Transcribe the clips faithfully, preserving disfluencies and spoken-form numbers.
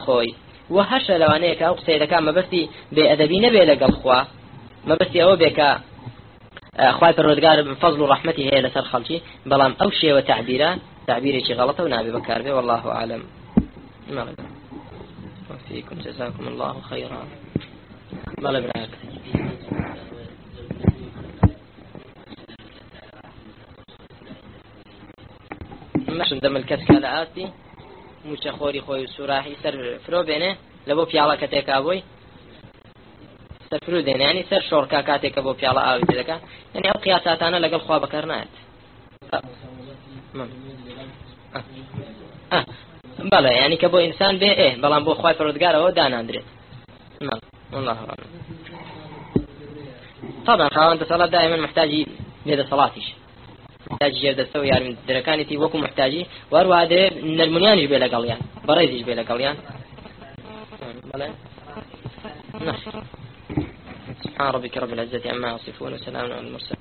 خۆی و هەشە لەوانەیە کە ئەو قسەی دەکات مەبەستی بێئەدەبی نەبێ لەگەڵ خوا مەبەستی ئەوە بێ کە خوای پەروەردگار فەزڵ و ڕەحمەتی هەیە لەسەر خەڵکی بەڵام ئەو شێوە تعبیرە تعبیرێکی غەڵەتە و نابێ بەکار بێ والله أعلم. وفيكم جزاكم الله خيرا. بلا براك ماشن دم الكسك على آتي مش خوري خوي سراحي سر فرو بينه لبو بيالا كتك أبوي سر فرو دين يعني سر شوركا كاتك أبو بيالا أبوي تذكر يعني أو قياسات أنا لقى الخوا بكرنات أه. أه. أه. بلا يعني كبو إنسان به إيه بلا بو خوي فرودجار هو دان أندري نعم والله أعلم. طبعا خاوان الصلاة دائما محتاج لهذا صلاتيش محتاج جيد تسوي يعني من دركانتي وكم محتاجي وارو هذا من المنيان يجي بلا قليان بريز يجي بلا قليان بلا نعم. سبحان ربك رب العزة عما يصفون وسلام على المرسلين.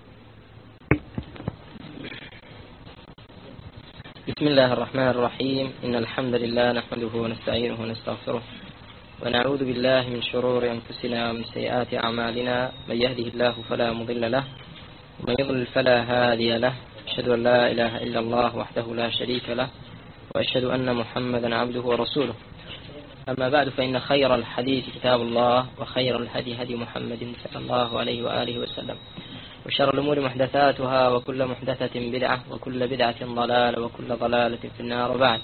بسم الله الرحمن الرحيم إن الحمد لله نحمده ونستعينه ونستغفره ونعوذ بالله من شرور أنفسنا ومن سيئات أعمالنا من يهده الله فلا مضل له ومن يضلل فلا هادي له أشهد أن لا إله إلا الله وحده لا شريك له وأشهد أن محمدا عبده ورسوله. أما بعد فإن خير الحديث كتاب الله وخير الهدي هدي محمد صلى الله عليه وآله وسلم وشر الأمور محدثاتها وكل محدثة بدعة وكل بدعة ضلالة وكل ضلالة في النار. وبعد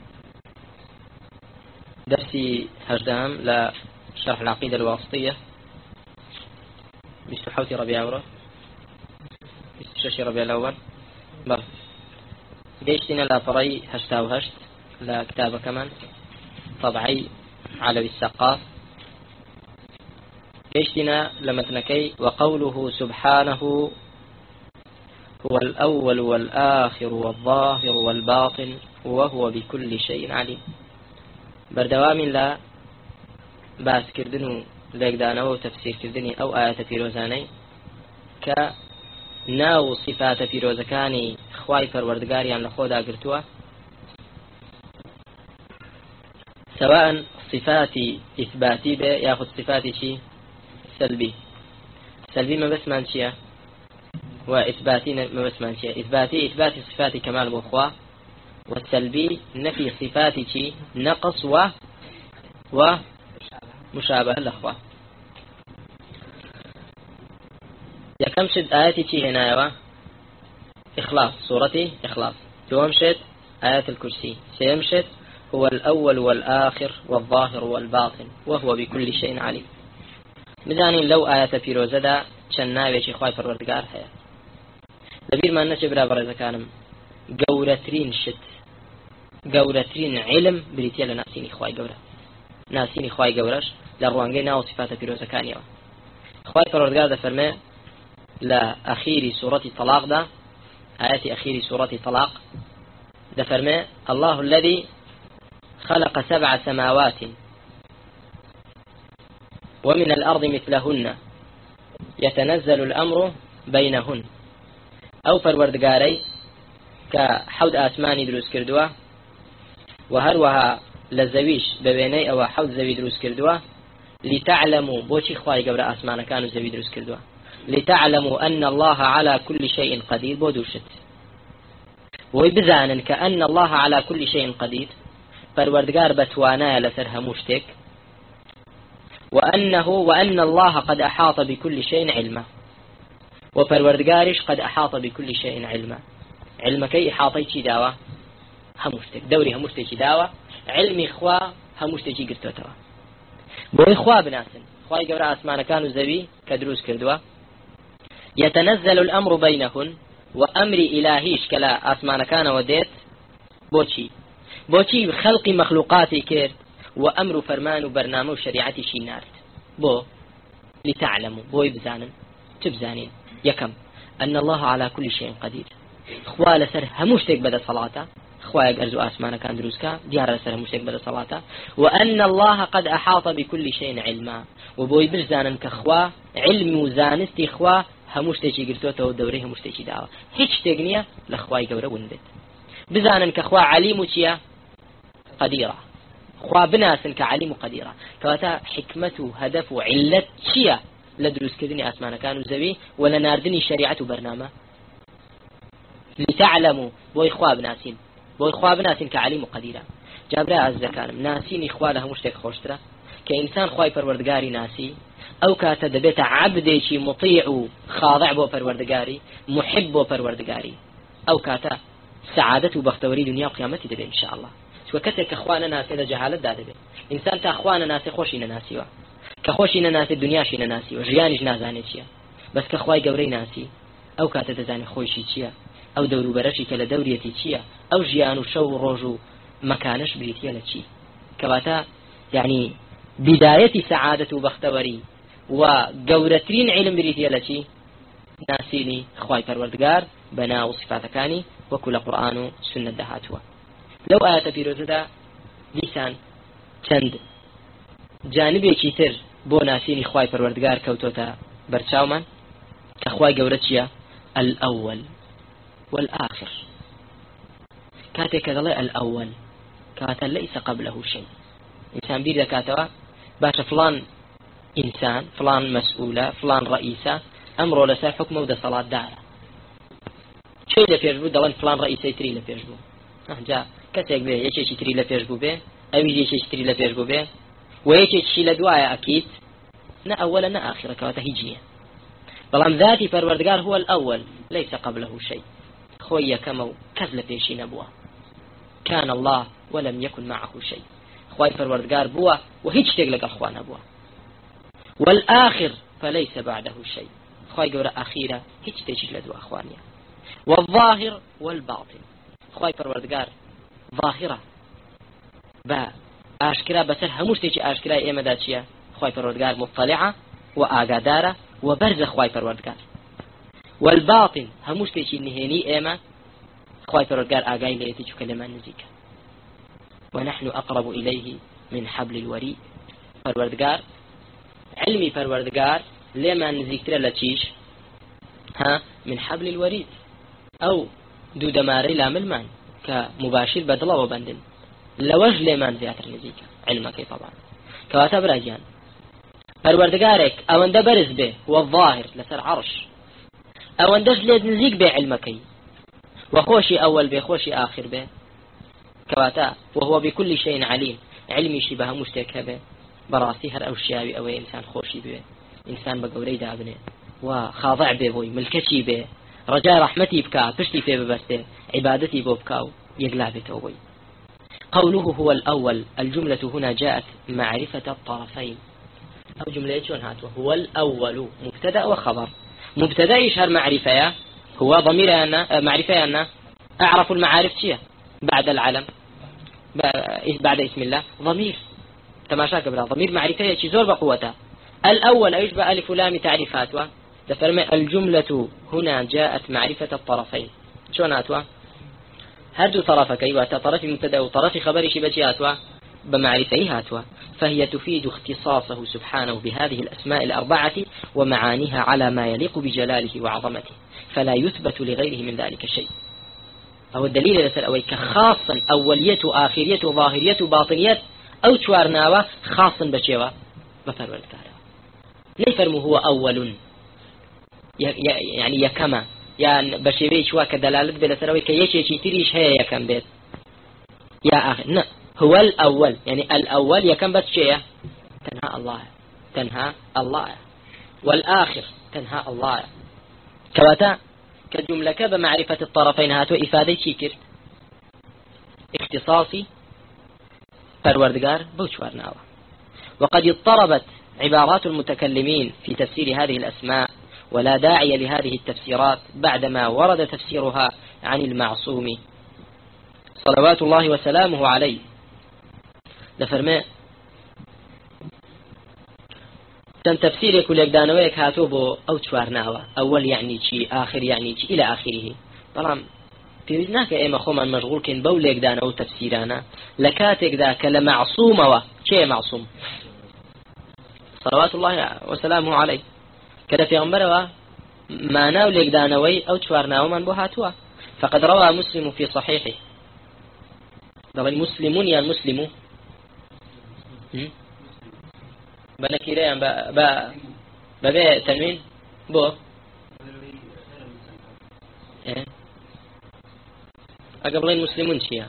درسي هجدام لشرح العقيدة الواسطية بستحوتي ربيع أورا بستشاشي ربيع الأول بل جيشتنا لا طري هشتا وهشت لا كتابة كمان طبعي على السقاف جيشتنا لمتنكي وقوله سبحانه هو الأول والآخر والظاهر والباطن وهو بكل شيء عليم. بردوام لا باس كردنو ليقدانه وتفسير كردني أو آية في روزاني كناو صفات في روزكاني خواي فروردقاري عن لخودا قرتوا سواء صفات إثباتي به ياخذ صفاتي شي سلبي سلبي ما بس مانشيا وإثباتي ما بس مانشيا إثباتي إثبات صفات كمال بأخوة والسلبي نفي صفات شي نقص و ومشابه الأخوة. يا كم شد آياتي شي هنا إخلاص سورتي إخلاص تومشد آيات الكرسي سيمشد هو الأول والآخر والظاهر والباطن وهو بكل شيء عليم. مزانين لو آية في روزدا شناوي شي خواي فروردگار هيا لبير ما نشي برا برا كانم قورترين شت قورترين علم بريتيا لناسيني خواي قورة ناسيني خواي قورش لروانجينا وصفات في روزا كانيوا خواي فروردگار دا فرمي لا أخيري سورة طلاق دا آية أخيري سورة طلاق دا فرمي الله الذي خلق سبع سماوات ومن الأرض مثلهن يتنزل الأمر بينهن أو فروردقاري كحود آسماني دروس كردوا وهروها لزويش ببيني أو حود زوي دروس كردوا لتعلموا بوشي خواي قبل آسمان كانوا زوي دروس كردوا لتعلموا أن الله على كل شيء قدير بودوشت ويبزانا كأن الله على كل شيء قدير فروردقار بتوانا لسرها مشتك وأنه وأن الله قد أحاط بكل شيء علما وفروردقارش قد أحاط بكل شيء علما علمك إحاطي داوة همشتك دوري همشتك داوة علمي إخوة همشتك قرتوتوا بو إخوة بناسن إخوة قبراء أسمان كانوا زبي كدروس كردوا يتنزل الأمر بينهن وأمر إلهيش كلا أسمان كان وديت بوشي بوشي خلق مخلوقاتي كير وأمر فرمان وبرنامج شريعتي شي نارت بو لتعلموا بو يبزانن تبزانين يكم أن الله على كل شيء قدير خوال سر هموشتك بدا صلاته خوايق أرزو آسمانا كان دروسكا ديار سر هموشتك بدا صلاته وأن الله قد أحاط بكل شيء علما وبو يبزانن كخوا علم وزانستي خوا هموشتكي قرتوته ودوري هموشتكي داوا هيش تقنية لخواي قورا وندت بزانن كخوا عليم وشيا قديرة خوا بناسن كعليم وقديرة كواتا حكمة هدف وعلة شيء لدروس كذني أسمانا كانوا زوي ولا ناردني شريعة وبرنامج لتعلموا بو إخوة بناسين بو إخوة بناسين كعليم وقديرة جابرا عز كانم ناسين إخوة لها مشتك خوشترا كإنسان خواي پروردگاري ناسي أو كاتا دبيت عبدي مطيع خاضع بو پروردگاري محب بو پروردگاري أو كاتا سعادة وبختوري دنيا وقيامتي دبي إن شاء الله شو كتك أخوانا ناسي إذا جهالت دا دبي إنسان تا أخوانا ناسي خوشينا ناسي وا كخوشينا ناسي الدنيا شينا ناسي وجيانيش نازاني چيا بس كخواي قوري ناسي أو كاتا تزاني خوشي چيا أو دورو برشي كلا دوريتي چيا أو جيانو شو روجو مكانش بريتيا لچي كواتا يعني بداية سعادة وبختوري وقورترين علم بريتيا لچي ناسيني خواي پروردگار بنا وصفاتكاني وكل قرآن سنة دهاتوا لو آيات بيروزدا لسان چند جانبي كتر بو ناسيني خواي پروردگار كوتوتا برچاومان كخواي قورتشيا الأول والآخر كاتك ذلك الأول كاتا ليس قبله شيء إنسان بير كاتوا باش فلان إنسان فلان مسؤولة فلان رئيسة أمره لسا حكمه ودا صلاة دارة شيء لفيرجبو دلان فلان رئيسة يتري لفيرجبو جا كتك بيه يشي يتري لفيرجبو بيه أو يشي يتري لفيرجبو بيه ويشي يتشي لدوايا أكيد نا أولا نا آخرة كواتا هجية بلان ذاتي پروردگار هو الأول ليس قبله شيء خويا كمو كذل بيشي نبوه كان الله ولم يكن معه شيء خواي پروردگار بوا وهيج تقلق أخوان بوا والآخر فليس بعده شيء خواي قورا أخيرا هيج تجد لدو أخوانيا والظاهر والباطن خواي پروردگار ظاهرة با آشكرا بسر هموش تيجي آشكرا إيما داتشيا خواي پروردگار مطلعة وآقادارة وبرز خواي پروردگار والباطن هموش تيجي نهيني إيما خواي پروردگار آقاي ليتي جو كلمان نزيكا ونحن أقرب إليه من حبل الوريد پروردگار علمي پروردگار لما نزيكتر لتيش ها من حبل الوريد أو دو دماري لاملمان كمباشر بدلا وبندن لوج لمان زياتر نزيكا علمك طبعا كواتب راجان پروردگارك او انده برز به والظاهر لسر عرش او اندش ليد نزيك به علمك وخوشي أول به خوشي آخر به كواتا وهو بكل شيء عليم علمي شبه مشتكى براسي هر أو شيابي أو إنسان خوشي به إنسان بقوري دابنه وخاضع به بوي ملكتي به رجاء رحمتي بكا تشتي في ببسته عبادتي بوبكاو يقلع بتوبي قوله هو الأول الجملة هنا جاءت معرفة الطرفين أو جملة شون هات وهو الأول مبتدأ وخبر مبتدأ يشهر معرفة هو ضمير أنا معرفة أنا أعرف المعارف شيء بعد العلم بعد اسم الله ضمير تماشا قبل ضمير معرفة يشي زور بقوته الأول أيشبه ألف لام تعريفات تفرمي الجملة هنا جاءت معرفة الطرفين شون هاتوا هردو طرفك أيوة طرف مبتدأ وطرف خبر شبتي هاتوا بمعرفة هاتوا فهي تفيد اختصاصه سبحانه بهذه الأسماء الأربعة ومعانيها على ما يليق بجلاله وعظمته فلا يثبت لغيره من ذلك شيء أو الدليل لسأل أويك خاصا أولية آخرية ظاهرية باطنية أو توارناوة خاصا بشيوة بفرور الكارة نفرمه هو أول يعني يكما يعني بشيوة شوى كدلالة بلسأل أويك يشي تريش هي يكم بيت يا أخي لا هو الأول يعني الأول يكم بس شيء تنهى الله تنهى الله والآخر تنهى الله كواتا كجملة بمعرفة الطرفين هاتو إفادة شكر اختصاصي پروردگار بوشوارناوة وقد اضطربت عبارات المتكلمين في تفسير هذه الأسماء ولا داعي لهذه التفسيرات بعدما ورد تفسيرها عن المعصوم صلوات الله وسلامه عليه لفرماء تم تفسير كل يقدانويك هاتوبو أو توارناوة أول يعني شي آخر يعني شي إلى آخره طالما في وزناك إيما خوما مشغول كن بول يقدانو تفسيرانا لكاتك ذاك لمعصومة شيء معصوم صلوات الله وسلامه عليه كذا في غمبروا ما ناو يقدانوي أو توارناوة من بهاتوا فقد روى مسلم في صحيحه طبعا المسلمون يا المسلم بنكيريان ب ب ببيع تنوين بو إيه أقبلين مسلمون شيئا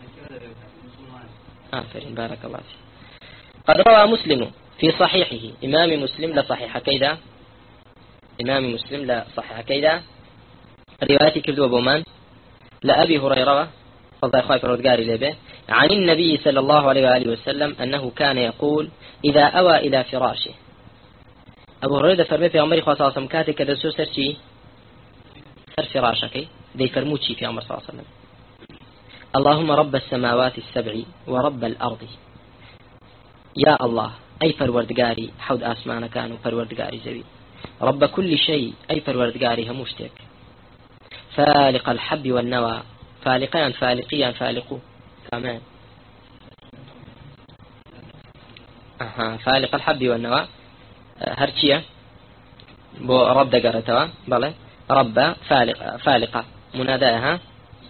آفرين بارك الله فيك. قد روى مسلم في صحيحه إمام مسلم لصحيح كيدا إمام مسلم لصحيح كيدا روايتي كردوا بومان لأبي هريرة رضي الله عنه لبه عن النبي صلى الله عليه وآله وسلم أنه كان يقول إذا أوى إلى فراشه. أبو هريرة فرمي في عمر خاصة صلى كاتي كذا سو سرشي سر فراشك دي فرموتشي في عمر صلى الله عليه وسلم اللهم رب السماوات السبع ورب الأرض يا الله أي فروردقاري حود آسمان كانوا فروردقاري زوي رب كل شيء أي فروردقاري هموشتك فالق الحب والنوى فالقيا فالقيا فالقو تمام أها فالق الحب والنوى هرشية بو رب دقرتوا بله رب فالق فالقة مناداها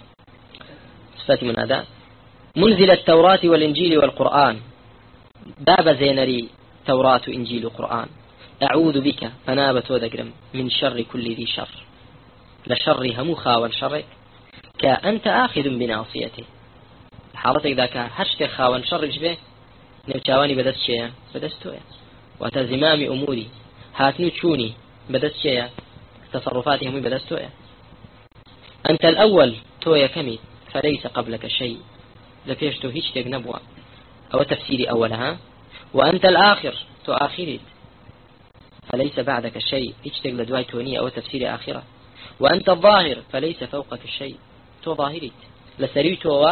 صفة منادى منزل التوراة والإنجيل والقرآن باب زينري توراة إنجيل وقرآن أعوذ بك فنابت وذكرم من شر كل ذي شر لشر هموخا والشر كأنت آخذ بناصيته حالتك ذاك هشت خاون شر جبه نوشاواني بدست شيئا بدست تويا وتزمام أموري هاتنو تشوني بدست شيئا تصرفاتهم بدست تويا أنت الأول تويا كمي فليس قبلك شيء لفيشتو هيش تجنبوا أو تفسيري أولها وأنت الآخر تو آخرت فليس بعدك شيء هيش تجل دواي تونية أو تفسيري آخرة وأنت الظاهر فليس فوقك شيء تو ظاهرت لسريتو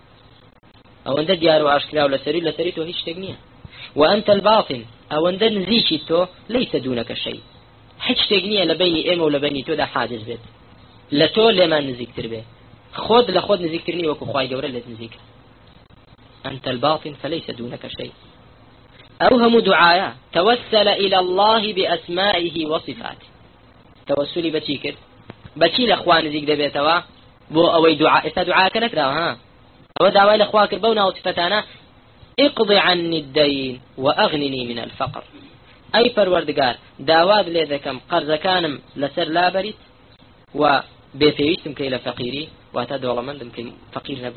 أو أنت ديار وأشكلا لسري لسريتو هيش تجنية وأنت الباطن أو أنت نزيشتو ليس دونك شيء هيش تجنية لبيني إما ولبيني تو دا حاجز بيت لتو لما نزيك تربيه خود لخود نزيكترني وكو خواي قورا لازم نزيك أنت الباطن فليس دونك شيء أوهم دعايا توسل إلى الله بأسمائه وصفاته توسلي بتيكر بتي لأخوان نزيك دبيتوا بو أوي دعاء إسا دعاء كنكرا ها أو دعوة لأخوان كربونا وصفتانا اقضي عني الدين وأغنني من الفقر أي فروردقار داواد لذكم قرز كانم لسر لا بريت و بفيويستم كي لفقيري واتاد والله من دم فقير نبم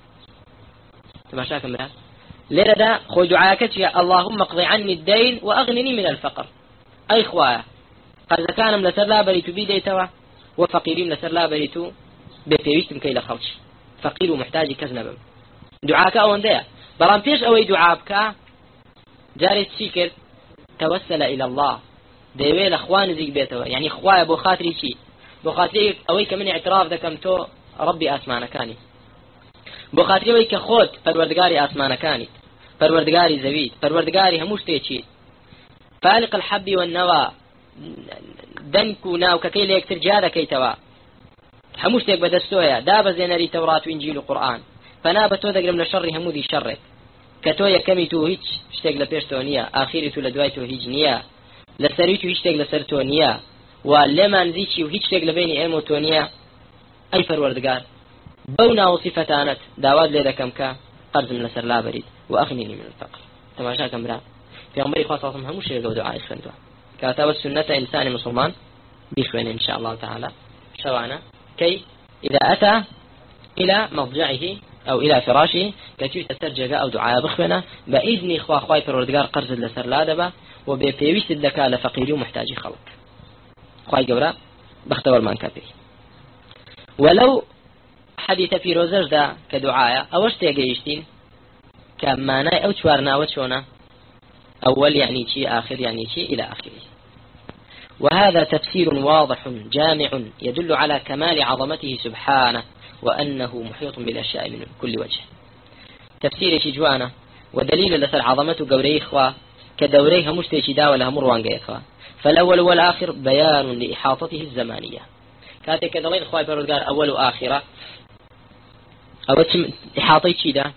تماشاكم بها لذا دا خو دعاكت يا اللهم اقضي عني الدين وأغنني من الفقر أي خوايا قد كانم لسر لا بريتو بيديتوا وفقيرين لسر لا بريتو بفيويستم كي لخلش فقير ومحتاج كذنبم دعاك أون ديا برام فيش أوي دعابك جاري تشيكر توسل إلى الله ديوي لأخوان زيك بيتوا يعني خوايا بو خاطري شي بو خاطري أوي كمن اعتراف دكم تو ربي آسمان كاني بو خاطري أوي كخود فروردقاري آسمان كاني فروردقاري زويد فروردقاري هموش تيشي فالق الحب والنوى دنكو ناو ككي ليك ترجادا كي توا هموش تيك بدستويا دابا زينري توراة وإنجيل وقرآن فنابتو دقل من الشر همودي شرك كتويا كمي تو هيج اشتاق لبيرتونيا آخيري تو لدوايتو هيجنيا لسريتو هيشتاق لسرتونيا ولما نزيتشي وهيشتاق لبيني ايموتونيا اي فروردقار بونا وصفتانت داواد ليدا كمكا قرز من لسر لا بريد واغنيني من الفقر تماشا كمرا في عمري خاصة هموش يلقوا دعاء اسفندوا كاتب السنة انسان مسلمان بيخوين ان شاء الله تعالى شوانا كي اذا اتى الى مضجعه او الى فراشه كتير تسترجع او دعاء بخونا باذن اخوا اخواي فروردقار قرز لسر لا دبا وبيبيويس الدكا لفقيري ومحتاجي خلق خواهي قورا بختور من كبير ولو حديث في روزر دا كدعاية أوش تيجيشتين كمانا أو توارنا وشونا أول يعني شيء آخر يعني شيء إلى آخره وهذا تفسير واضح جامع يدل على كمال عظمته سبحانه وأنه محيط بالأشياء من كل وجه تفسير شجوانا ودليل لسر عظمته قوري إخوة كدوريها مشتيش دا ولا مروان إخوة فالأول والآخر بيان لإحاطته الزمانية كاتك دلين خواهي فرودقار أول وآخرة أو إحاطي شي دا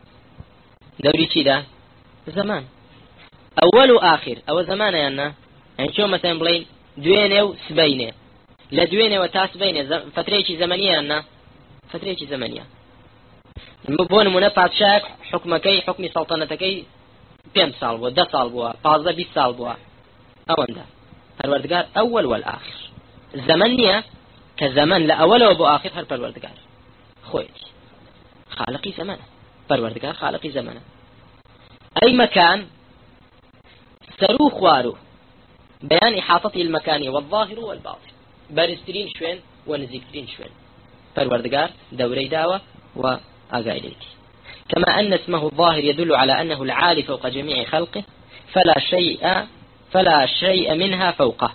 دوري شي دا زمان أول وآخر أو زمان يعني يعني شو مثلا بلين دوينة وسبينة لا دوينة وتاسبينة فترة شي زمنية يعني فترة شي زمنية مبون منفعة شاك حكمكي حكم سلطنتكي بين سال بوا ده سال بوا بعض بيس سال بوا أوندا پروردگار أول والآخر زمنية كزمن لأول وبو آخر هر پروردگار خويتي خالقي زمنه پروردگار خالقي زمنه أي مكان سرو خوارو بيان إحاطته المكانية والظاهر والباطن بارسترين شوين ونزيكترين شوين پروردگار دوري داوة وآقايليتي كما أن اسمه الظاهر يدل على أنه العالي فوق جميع خلقه فلا شيء فلا شيء منها فوقه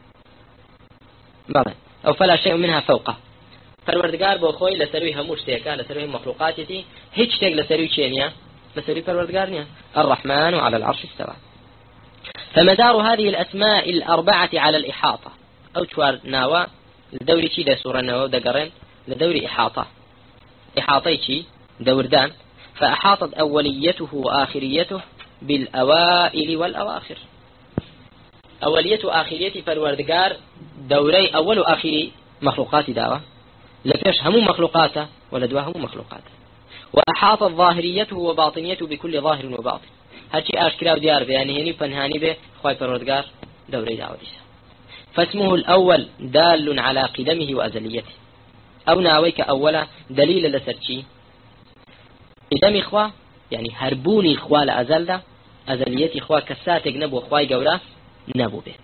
أو فلا شيء منها فوقه پروردگار بو خوي لسروي هموش تيكا لسروي مخلوقاتي هيج تيك لسروي چينيا لسروي پروردگار نيا الرحمن على العرش استوى فمدار هذه الأسماء الأربعة على الإحاطة أو شوار ناوا لدوري شي لسورة ناوا دقرين لدوري إحاطة إحاطي شي دوردان فأحاطت أوليته وآخريته بالأوائل والأواخر أولية وآخرية فالوردقار دوري أول وآخر مخلوقات داوة لفيش هم مخلوقاته ولدوا هم مخلوقاته وأحاطت ظاهريته وباطنيته بكل ظاهر وباطن هرشي آشكرا وديار بياني هني فنهاني به خواهي فالوردقار دوري داوة ديسا فاسمه الأول دال على قدمه وأزليته أو ناويك أولا دليل لسرشي قدم إخوة يعني هربوني إخوة لأزل ده أزليتي إخوة كساتك نبو إخوة قولا نبو بيت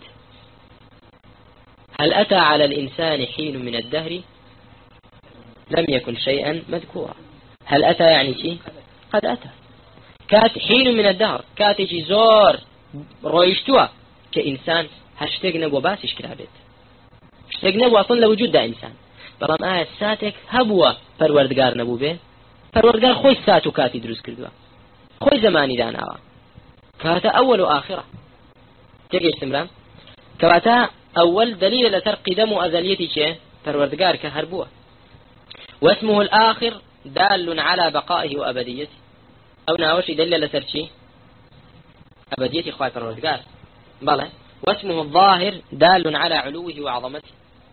هل أتى على الإنسان حين من الدهر لم يكن شيئا مذكورا هل أتى يعني شيء قد أتى كات حين من الدهر كاتجي زور رويشتوا كإنسان هشتاق نبو باسش كلابيت هشتاق نبو أصلا لوجود ده إنسان بلام آية ساتك هبوا پروردگار نبو بيت پروردگار خوي ساتو كاتي دروس كردوا خوي زماني داناوا كاتا أول وآخرة تيجي استمرام كواتا أول دليل لتر قدم أزليتي شيء پروردگار كهربوه واسمه الآخر دال على بقائه وأبديته أو ناوش دليل لتر شيء أبديتي خواي پروردگار بلى واسمه الظاهر دال على علوه وعظمته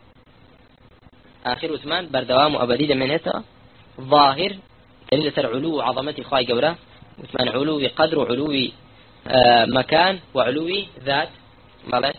آخر ثمان بردوام أبدي من هتا ظاهر دليل لتر علو وعظمته خواي قوله وثمان علو قدر وعلو آه مكان وعلو ذات بلى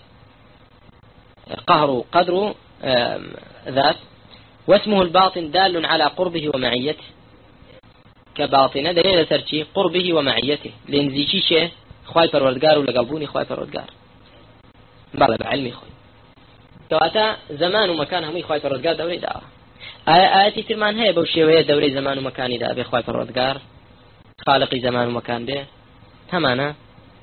قهر قدر آه ذات واسمه الباطن دال على قربه ومعيته كباطنة دليل ترشي قربه ومعيته لنزيشي شيء خواي پروردگار ولقلبوني خواي پروردگار بلى بعلمي خوي كواتا زمان ومكان همي خواي پروردگار دوري داوه آياتي ترمان هي بوشيوية دوري زمان ومكاني دا بي خواي پروردگار خالقي زمان ومكان به همانا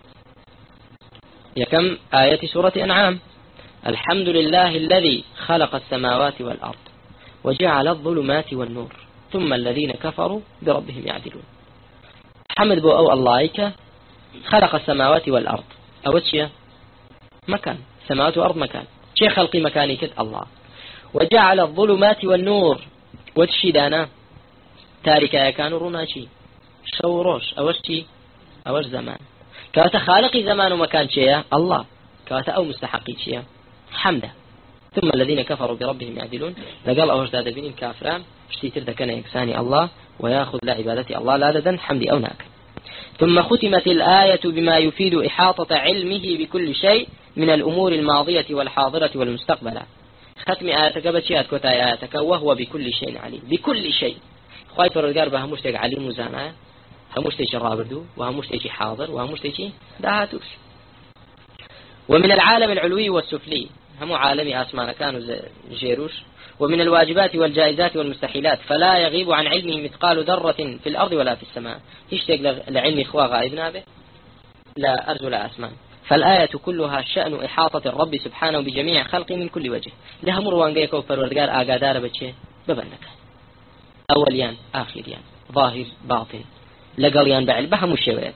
يكم آية سورة أنعام الحمد لله الذي خلق السماوات والأرض وجعل الظلمات والنور ثم الذين كفروا بربهم يعدلون حمد بو أو الله خلق السماوات والأرض أو شيء مكان سماوات وأرض مكان شيء خلقي مكاني كت الله وجعل الظلمات والنور وتشيدانا تاركا كانوا روناشي شوروش أوشتي أوش زمان كواتا خالقي زمان ومكان شيء الله كواتا أو مستحقي شيء حمده ثم الذين كفروا بربهم يعدلون لقال أوش دادا بينهم كافران اشتيتر ذا كان يكساني الله ويأخذ لا عبادتي الله لا ددا حمدي أو ناك ثم ختمت الآية بما يفيد إحاطة علمه بكل شيء من الأمور الماضية والحاضرة والمستقبلة ختم آياتك بشيئات كوتا آياتك وهو بكل شيء عليم بكل شيء خواهي فرقار بها مشتق عليم وزانا همشتيش رابردو وهمشتيش حاضر وهمشتيش دهاتوش ومن العالم العلوي والسفلي هم عالمي أسمان كانوا جيروش ومن الواجبات والجائزات والمستحيلات فلا يغيب عن علمه مثقال ذرة في الأرض ولا في السماء يشتق لعلم إخوة غائبنا به لا أرجو لا أسمان فالآية كلها شأن إحاطة الرب سبحانه بجميع خلقه من كل وجه لها مروان جيكو وفروردقار آقادار بچه ببنك أوليان آخريان ظاهر باطن لقليان بعل بهم الشوية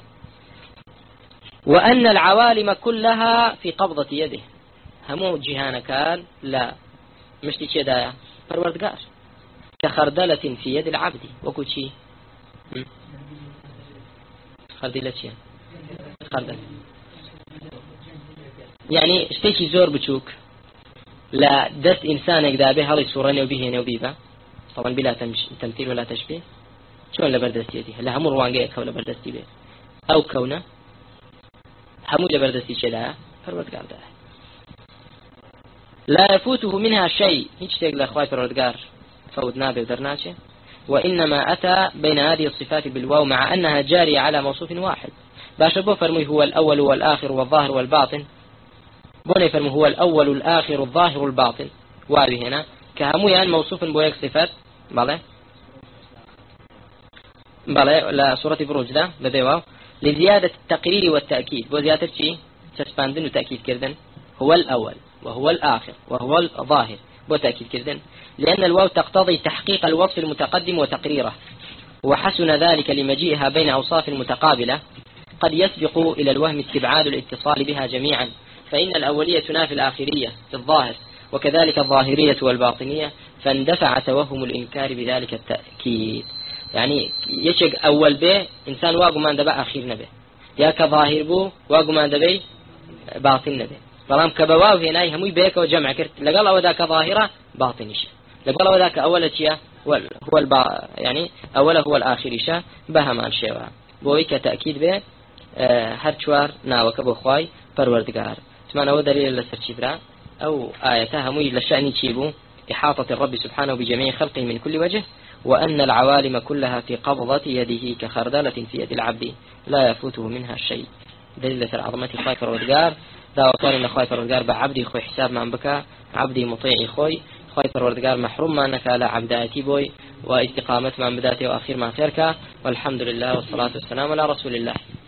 وأن العوالم كلها في قبضة يده همو جهان كان لا مش تيجي دايا فروردقار كخردلة في يد العبد وكل شيء خردلة شيء خردلة يعني اشتكي زور بتشوك لا دست إنسان يقدابه هذه صورة وبيه نوبيبه طبعا بلا تمثيل ولا تشبيه شو اللي بردست يديه لا هم روانجيه كولا بردست به أو كونه همو جبردستي شدا پروردگار ده لا يفوته منها شيء هيك تقول اخوي پروردگار فوت نابه ودرناشه وإنما أتى بين هذه الصفات بالواو مع أنها جارية على موصوف واحد باش بو فرمي هو الأول والآخر والظاهر والباطن بوني فرمي هو الأول والآخر والظاهر والباطن واوي هنا كهمويان موصوف بويك صفات بله بله لا صورة بروج ده لدي واو لزيادة التقرير والتأكيد وزيادة شيء تسباندن وتأكيد كردن هو الأول وهو الآخر وهو الظاهر وتأكيد كردن لأن الواو تقتضي تحقيق الوصف المتقدم وتقريره وحسن ذلك لمجيئها بين أوصاف متقابلة قد يسبق إلى الوهم استبعاد الاتصال بها جميعا فإن الأولية تنافي الآخرية في الظاهر وكذلك الظاهرية والباطنية فاندفع توهم الإنكار بذلك التأكيد يعني يشق أول به إنسان واقو ما اندبع أخير نبه يا كظاهر بو واقو ما اندبع باطن نبه بلام كبواو هنا هموي بيك وجمع كرت لقال وذاك ظاهرة باطنش لقال وذاك أول شيء هو البا يعني أوله هو الآخر شيء بهمان شيء بويك تأكيد به هر چوار ناوك بخواي پروردگار تمانا ودليل لسرچبرا أو آياتها هموي لشأن تشيبو إحاطة الرب سبحانه بجميع خلقه من كل وجه وأن العوالم كلها في قبضة يده كخردلة في يد العبد لا يفوته منها شيء دليل عظمة خواي پروردگار دا وقال إن خواي پروردگار بعبدي خوي حساب من بكى عبدي مطيعي خوي خواي پروردگار محروم ما نكا لا عبداتي بوي واستقامة من بداته وآخر ما خيرك والحمد لله والصلاة والسلام على رسول الله.